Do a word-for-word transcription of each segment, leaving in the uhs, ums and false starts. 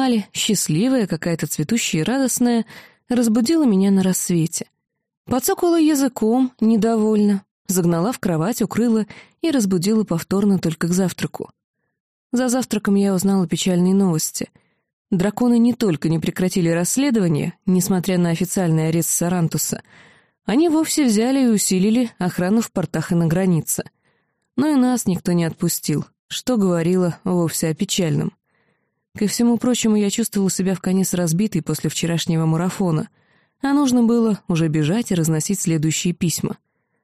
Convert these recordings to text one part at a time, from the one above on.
Камали, счастливая, какая-то цветущая и радостная, разбудила меня на рассвете. Подсокала языком, недовольно, загнала в кровать, укрыла и разбудила повторно только к завтраку. За завтраком я узнала печальные новости. Драконы не только не прекратили расследование, несмотря на официальный арест Сарантуса, они вовсе взяли и усилили охрану в портах и на границе. Но и нас никто не отпустил, что говорило вовсе о печальном. Ко всему прочему, я чувствовал себя вконец разбитой после вчерашнего марафона, а нужно было уже бежать и разносить следующие письма.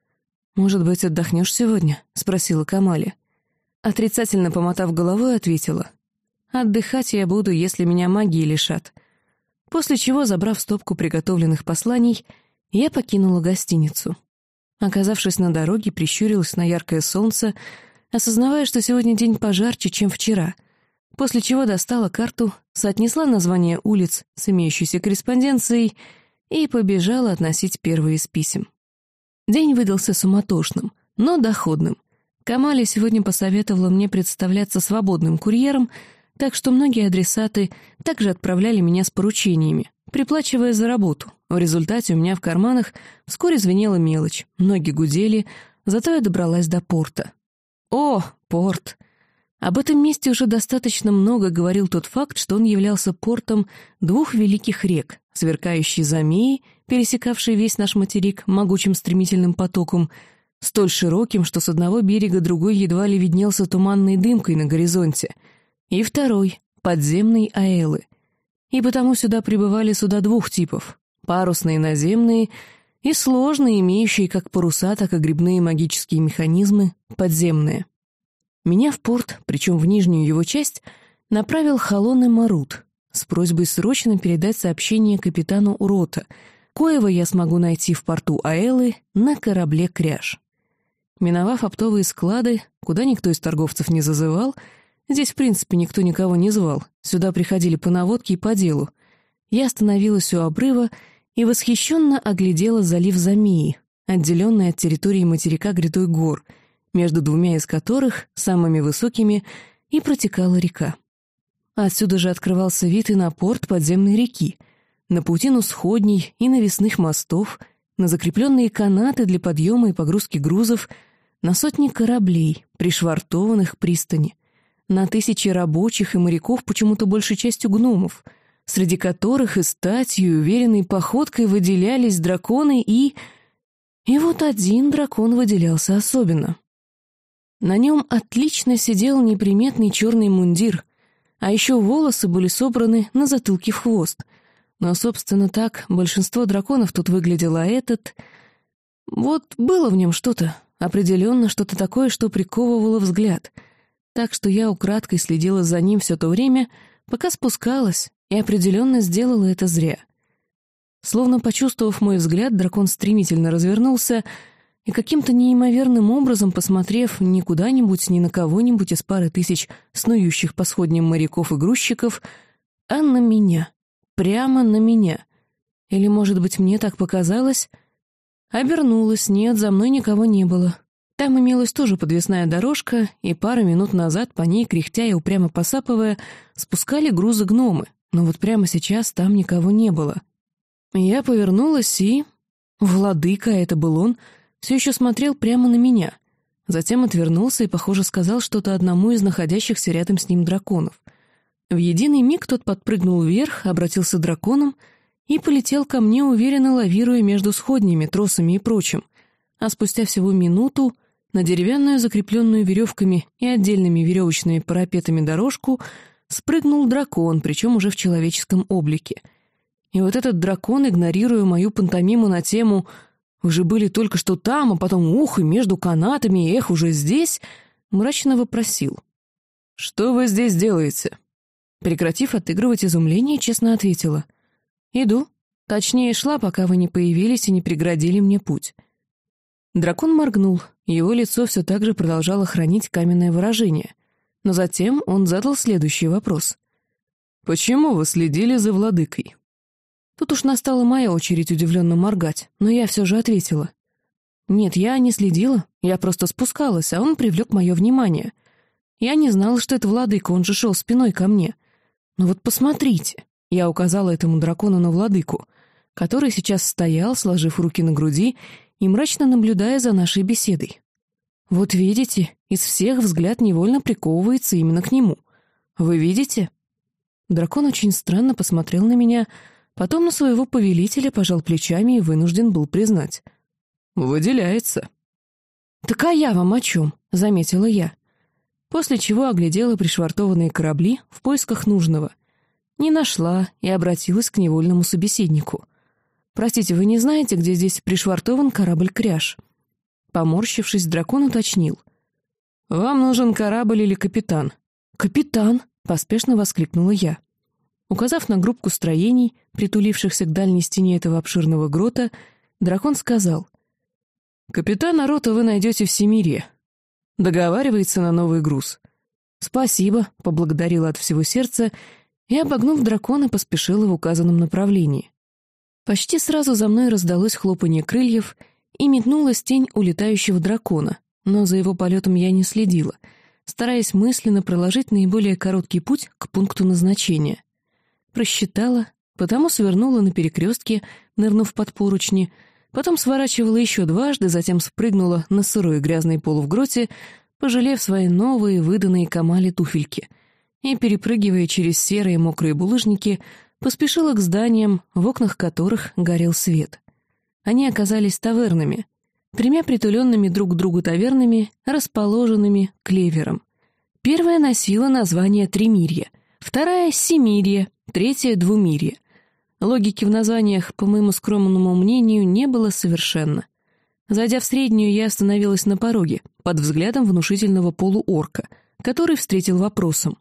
«Может быть, отдохнешь сегодня?» — спросила Камали. Отрицательно помотав головой, ответила. «Отдыхать я буду, если меня магии лишат». После чего, забрав стопку приготовленных посланий, я покинула гостиницу. Оказавшись на дороге, прищурилась на яркое солнце, осознавая, что сегодня день пожарче, чем вчера, после чего достала карту, соотнесла названия улиц с имеющейся корреспонденцией и побежала относить первые из писем. День выдался суматошным, но доходным. Камали сегодня посоветовала мне представляться свободным курьером, так что многие адресаты также отправляли меня с поручениями, приплачивая за работу. В результате у меня в карманах вскоре звенела мелочь, ноги гудели, зато я добралась до порта. О, порт! Об этом месте уже достаточно много говорил тот факт, что он являлся портом двух великих рек, сверкающей Замеи, пересекавшей весь наш материк могучим стремительным потоком, столь широким, что с одного берега другой едва ли виднелся туманной дымкой на горизонте, и второй — подземной Аэлы. И потому сюда прибывали суда двух типов — парусные наземные и сложные, имеющие как паруса, так и грибные магические механизмы, подземные. Меня в порт, причем в нижнюю его часть, направил Халон Марут с просьбой срочно передать сообщение капитану Урота, коего я смогу найти в порту Аэлы на корабле «Кряж». Миновав оптовые склады, куда никто из торговцев не зазывал, здесь, в принципе, никто никого не звал, сюда приходили по наводке и по делу, я остановилась у обрыва и восхищенно оглядела залив Замеи, отделенный от территории материка грядой гор, между двумя из которых, самыми высокими, и протекала река. Отсюда же открывался вид и на порт подземной реки, на паутину сходней и навесных мостов, на закрепленные канаты для подъема и погрузки грузов, на сотни кораблей, пришвартованных к пристани, на тысячи рабочих и моряков, почему-то большей частью гномов, среди которых и статью, и уверенной походкой выделялись драконы и... И вот один дракон выделялся особенно. На нем отлично сидел неприметный черный мундир, а еще волосы были собраны на затылке в хвост. Но, собственно, так большинство драконов тут выглядело, а этот... Вот было в нем что-то, определенно что-то такое, что приковывало взгляд. Так что я украдкой следила за ним все то время, пока спускалась, и определенно сделала это зря. Словно почувствовав мой взгляд, дракон стремительно развернулся и каким-то неимоверным образом, посмотрев не куда-нибудь, ни на кого-нибудь из пары тысяч снующих по сходням моряков и грузчиков, а на меня, прямо на меня. Или, может быть, мне так показалось? Обернулась, нет, за мной никого не было. Там имелась тоже подвесная дорожка, и пару минут назад по ней, кряхтя и упрямо посапывая, спускали грузы гномы, но вот прямо сейчас там никого не было. Я повернулась и... Владыка, это был он, все еще смотрел прямо на меня. Затем отвернулся и, похоже, сказал что-то одному из находящихся рядом с ним драконов. В единый миг тот подпрыгнул вверх, обратился драконом и полетел ко мне, уверенно лавируя между сходнями, тросами и прочим. А спустя всего минуту на деревянную, закрепленную веревками и отдельными веревочными парапетами дорожку спрыгнул дракон, причем уже в человеческом облике. И вот этот дракон, игнорируя мою пантомиму на тему «Вы же были только что там, а потом ух, и между канатами, и эх, уже здесь», мрачно вопросил: «Что вы здесь делаете?» Прекратив отыгрывать изумление, честно ответила: «Иду. Точнее, шла, пока вы не появились и не преградили мне путь». Дракон моргнул, его лицо все так же продолжало хранить каменное выражение. Но затем он задал следующий вопрос: «Почему вы следили за владыкой?» Тут уж настала моя очередь удивленно моргать, но я все же ответила: «Нет, я не следила, я просто спускалась, а он привлек мое внимание. Я не знала, что это владыка, он же шел спиной ко мне. «Ну вот посмотрите», — я указала этому дракону на владыку, который сейчас стоял, сложив руки на груди и мрачно наблюдая за нашей беседой. «Вот видите, из всех взгляд невольно приковывается именно к нему. Вы видите?» Дракон очень странно посмотрел на меня, потом на своего повелителя, пожал плечами и вынужден был признать. «Выделяется». «Так а я вам о чем?» — заметила я. После чего оглядела пришвартованные корабли в поисках нужного. Не нашла и обратилась к невольному собеседнику. «Простите, вы не знаете, где здесь пришвартован корабль «Кряж»?» Поморщившись, дракон уточнил. «Вам нужен корабль или капитан?» «Капитан!» — поспешно воскликнула я. Указав на группку строений, притулившихся к дальней стене этого обширного грота, дракон сказал. «Капитана рота вы найдете в Семире. Договаривается на новый груз». «Спасибо», — поблагодарила от всего сердца и, обогнув дракона, поспешила в указанном направлении. Почти сразу за мной раздалось хлопанье крыльев и метнулась тень улетающего дракона, но за его полетом я не следила, стараясь мысленно проложить наиболее короткий путь к пункту назначения. Просчитала, потому свернула на перекрестке, нырнув под поручни, потом сворачивала еще дважды, затем спрыгнула на сырой грязный пол в гроте, пожалев свои новые выданные Камале туфельки, и, перепрыгивая через серые мокрые булыжники, поспешила к зданиям, в окнах которых горел свет. Они оказались тавернами, тремя притуленными друг к другу тавернами, расположенными клевером. Первая носила название «Тримирье», вторая — «Семирье», третья — «Двумирье». Логики в названиях, по моему скромному мнению, не было совершенно. Зайдя в среднюю, я остановилась на пороге, под взглядом внушительного полуорка, который встретил вопросом.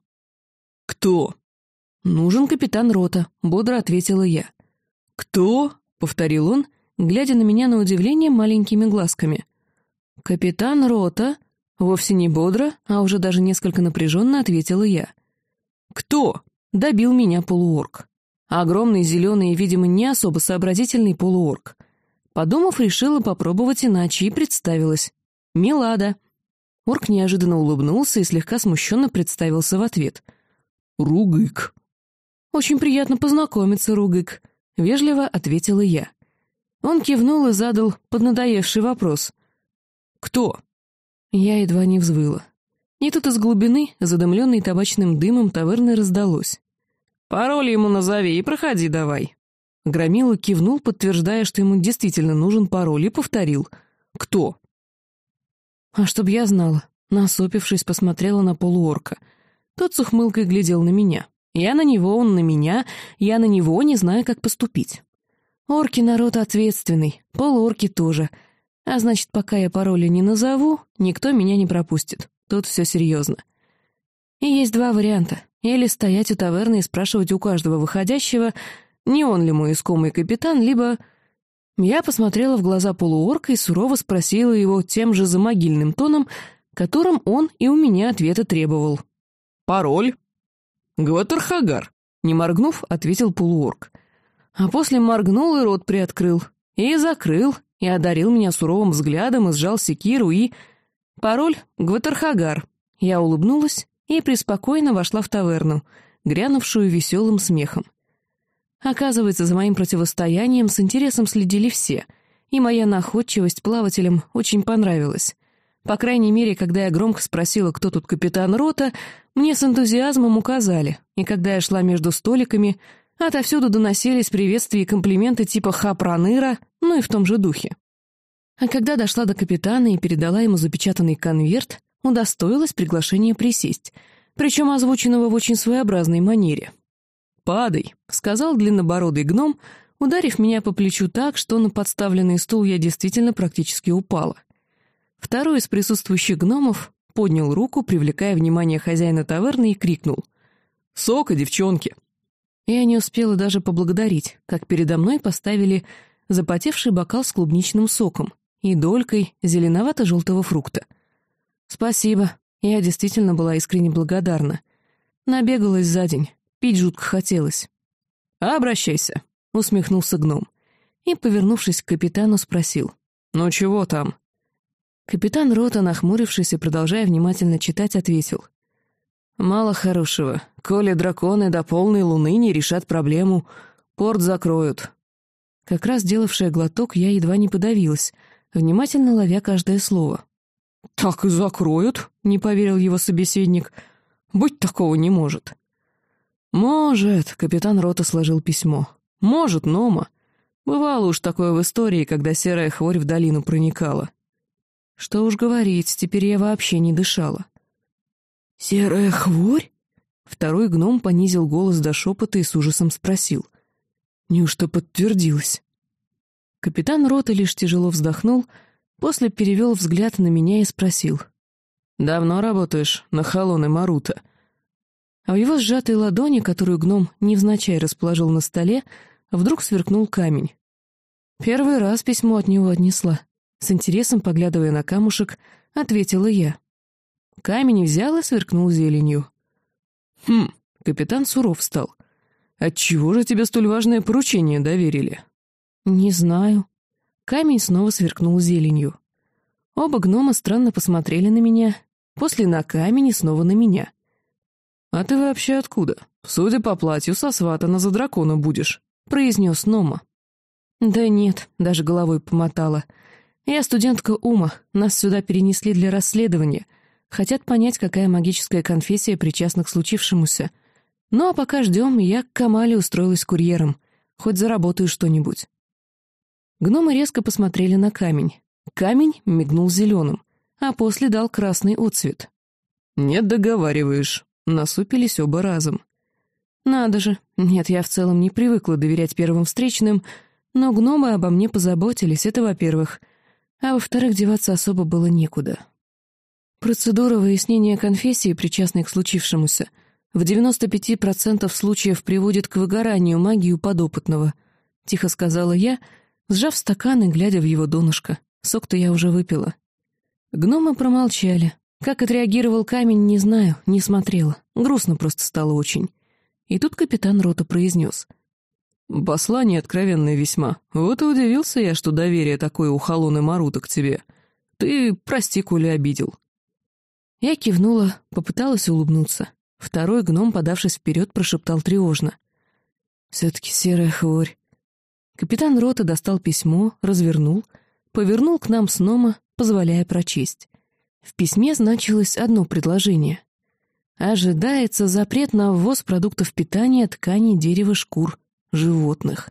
«Кто?» «Нужен капитан рота», — бодро ответила я. «Кто?» — повторил он, глядя на меня на удивление маленькими глазками. «Капитан рота?» — вовсе не бодро, а уже даже несколько напряженно ответила я. «Кто?» — добил меня полуорк. Огромный, зеленый и, видимо, не особо сообразительный полуорк. Подумав, решила попробовать иначе и представилась. «Милада». Орк неожиданно улыбнулся и слегка смущенно представился в ответ. «Ругык». «Очень приятно познакомиться, Ругык», — вежливо ответила я. Он кивнул и задал поднадоевший вопрос. «Кто?» Я едва не взвыла. И тут из глубины, задымленной табачным дымом, таверны раздалось. «Пароль ему назови и проходи давай». Громила кивнул, подтверждая, что ему действительно нужен пароль, и повторил. «Кто?» А чтоб я знала, насупившись, посмотрела на полуорка. Тот с ухмылкой глядел на меня. Я на него, он на меня, я на него, не знаю, как поступить. Орки — народ ответственный, полуорки тоже. А значит, пока я пароля не назову, никто меня не пропустит. Тут все серьезно. И есть два варианта. Или стоять у таверны и спрашивать у каждого выходящего, не он ли мой искомый капитан, либо... Я посмотрела в глаза полуорка и сурово спросила его тем же замогильным тоном, которым он и у меня ответа требовал. «Пароль?» «Гватархагар», — не моргнув, ответил полуорк. А после моргнул и рот приоткрыл. И закрыл, и одарил меня суровым взглядом, и сжал секиру, и... Пароль — Гватархагар. Я улыбнулась и преспокойно вошла в таверну, грянувшую веселым смехом. Оказывается, за моим противостоянием с интересом следили все, и моя находчивость плавателям очень понравилась. По крайней мере, когда я громко спросила, кто тут капитан рота, мне с энтузиазмом указали, и когда я шла между столиками, отовсюду доносились приветствия и комплименты типа «ха-проныра», ну и в том же духе. А когда дошла до капитана и передала ему запечатанный конверт, удостоилась приглашения присесть, причем озвученного в очень своеобразной манере. «Падай», — сказал длиннобородый гном, ударив меня по плечу так, что на подставленный стул я действительно практически упала. Второй из присутствующих гномов поднял руку, привлекая внимание хозяина таверны, и крикнул: «Сока, девчонки!» Я не успела даже поблагодарить, как передо мной поставили запотевший бокал с клубничным соком и долькой зеленовато-желтого фрукта. Спасибо, я действительно была искренне благодарна. Набегалась за день, пить жутко хотелось. «Обращайся», — усмехнулся гном и, повернувшись к капитану, спросил: «Ну чего там?» Капитан рота, нахмурившись и продолжая внимательно читать, ответил: «Мало хорошего. Коли драконы до полной луны не решат проблему, порт закроют». Как раз делавшая глоток, я едва не подавилась, внимательно ловя каждое слово. «Так и закроют», — не поверил его собеседник. «Быть такого не может». «Может», — капитан роты сложил письмо. «Может, Нома. Бывало уж такое в истории, когда серая хворь в долину проникала». Что уж говорить, теперь я вообще не дышала. «Серая хворь?» Второй гном понизил голос до шепота и с ужасом спросил. «Неужто подтвердилось?» Капитан роты лишь тяжело вздохнул, после перевел взгляд на меня и спросил. «Давно работаешь на Халон и Марута?» А в его сжатой ладони, которую гном невзначай расположил на столе, вдруг сверкнул камень. Первый раз письмо от него отнесла. С интересом, поглядывая на камушек, ответила я. Камень взял и сверкнул зеленью. «Хм», — капитан суров стал. «Отчего же тебе столь важное поручение доверили?» «Не знаю». Камень снова сверкнул зеленью. Оба гнома странно посмотрели на меня, после на камень и снова на меня. «А ты вообще откуда? Судя по платью, сосватана за дракона будешь», — произнес Нома. «Да нет», — даже головой помотала. «Я студентка Ума, нас сюда перенесли для расследования. Хотят понять, какая магическая конфессия причастна к случившемуся. Ну а пока ждем, я к Камале устроилась курьером. Хоть заработаю что-нибудь». Гномы резко посмотрели на камень. Камень мигнул зеленым, а после дал красный отцвет. «Не договариваешь», — насупились оба разом. «Надо же, нет, я в целом не привыкла доверять первым встречным, но гномы обо мне позаботились, это во-первых, а во-вторых, деваться особо было некуда». Процедура выяснения конфессии, причастной к случившемуся, в девяносто пять процентов случаев приводит к выгоранию магии у подопытного, — тихо сказала я, сжав стакан и глядя в его донышко. Сок-то я уже выпила. Гномы промолчали. Как отреагировал камень, не знаю, не смотрела. Грустно просто стало очень. И тут капитан роты произнес. «Послание откровенное весьма. Вот и удивился я, что доверие такое у Халон и Марута к тебе. Ты прости, коли обидел». Я кивнула, попыталась улыбнуться. Второй гном, подавшись вперед, прошептал тревожно. «Все-таки серая хворь». Капитан роты достал письмо, развернул, повернул к нам с Нома, позволяя прочесть. В письме значилось одно предложение. «Ожидается запрет на ввоз продуктов питания, тканей, дерева, шкур, животных».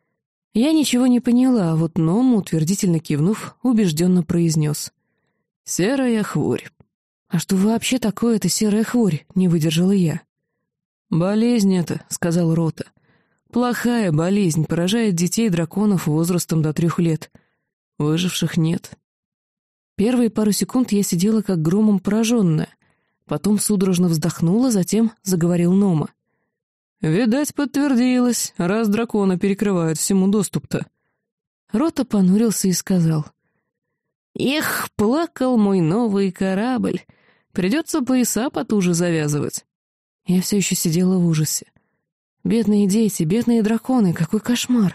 Я ничего не поняла, а вот Ном, утвердительно кивнув, убежденно произнес. «Серая хворь». «А что вообще такое эта серая хворь?» — не выдержала я. «Болезнь это», — сказал Рота. «Плохая болезнь, поражает детей-драконов возрастом до трех лет. Выживших нет». Первые пару секунд я сидела как громом пораженная. Потом судорожно вздохнула, затем заговорил Нома. «Видать, подтвердилось, раз дракона перекрывают всему доступ-то». Рота понурился и сказал. «Эх, плакал мой новый корабль. Придется пояса потуже завязывать». Я все еще сидела в ужасе. Бедные дети, бедные драконы, какой кошмар.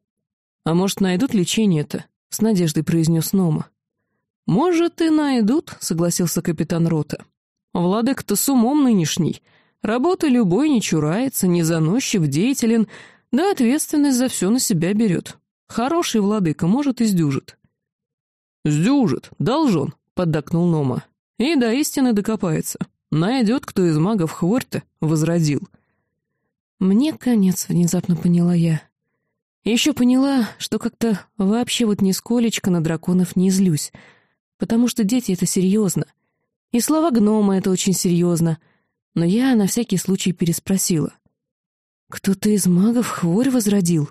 «А может, найдут лечение-то?» — с надеждой произнес Нома. «Может, и найдут», — согласился капитан рота. «Владыка-то с умом нынешний. Работы любой не чурается, не заносчив, деятелен, да ответственность за все на себя берет. Хороший владыка, может, и сдюжит». «Сдюжит, должен», — поддакнул Нома. «И до истины докопается. Найдет, кто из магов хворь-то возродил». «Мне конец», — внезапно поняла я. Еще поняла, что как-то вообще вот нисколечко на драконов не злюсь, потому что дети — это серьезно. И слова гнома — это очень серьезно. Но я на всякий случай переспросила. «Кто-то из магов хворь возродил?»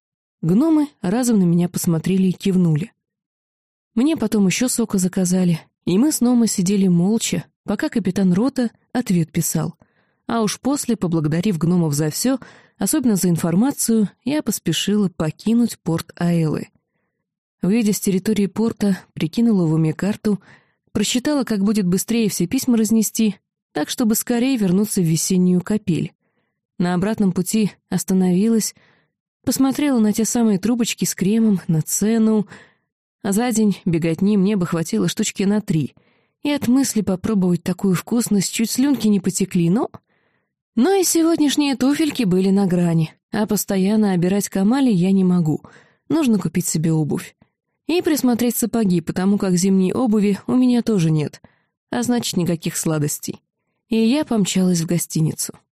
Гномы разом на меня посмотрели и кивнули. Мне потом еще сока заказали, и мы с Номой сидели молча, пока капитан рота ответ писал. А уж после, поблагодарив гномов за все, особенно за информацию, я поспешила покинуть порт Аэлы. Выйдя с территории порта, прикинула в уме карту, просчитала, как будет быстрее все письма разнести, так, чтобы скорее вернуться в весеннюю капель. На обратном пути остановилась, посмотрела на те самые трубочки с кремом, на цену, а за день беготни мне бы хватило штучки на три, и от мысли попробовать такую вкусность чуть слюнки не потекли, но... Но и сегодняшние туфельки были на грани, а постоянно обирать Камали я не могу. Нужно купить себе обувь. И присмотреть сапоги, потому как зимней обуви у меня тоже нет, а значит, никаких сладостей. И я помчалась в гостиницу.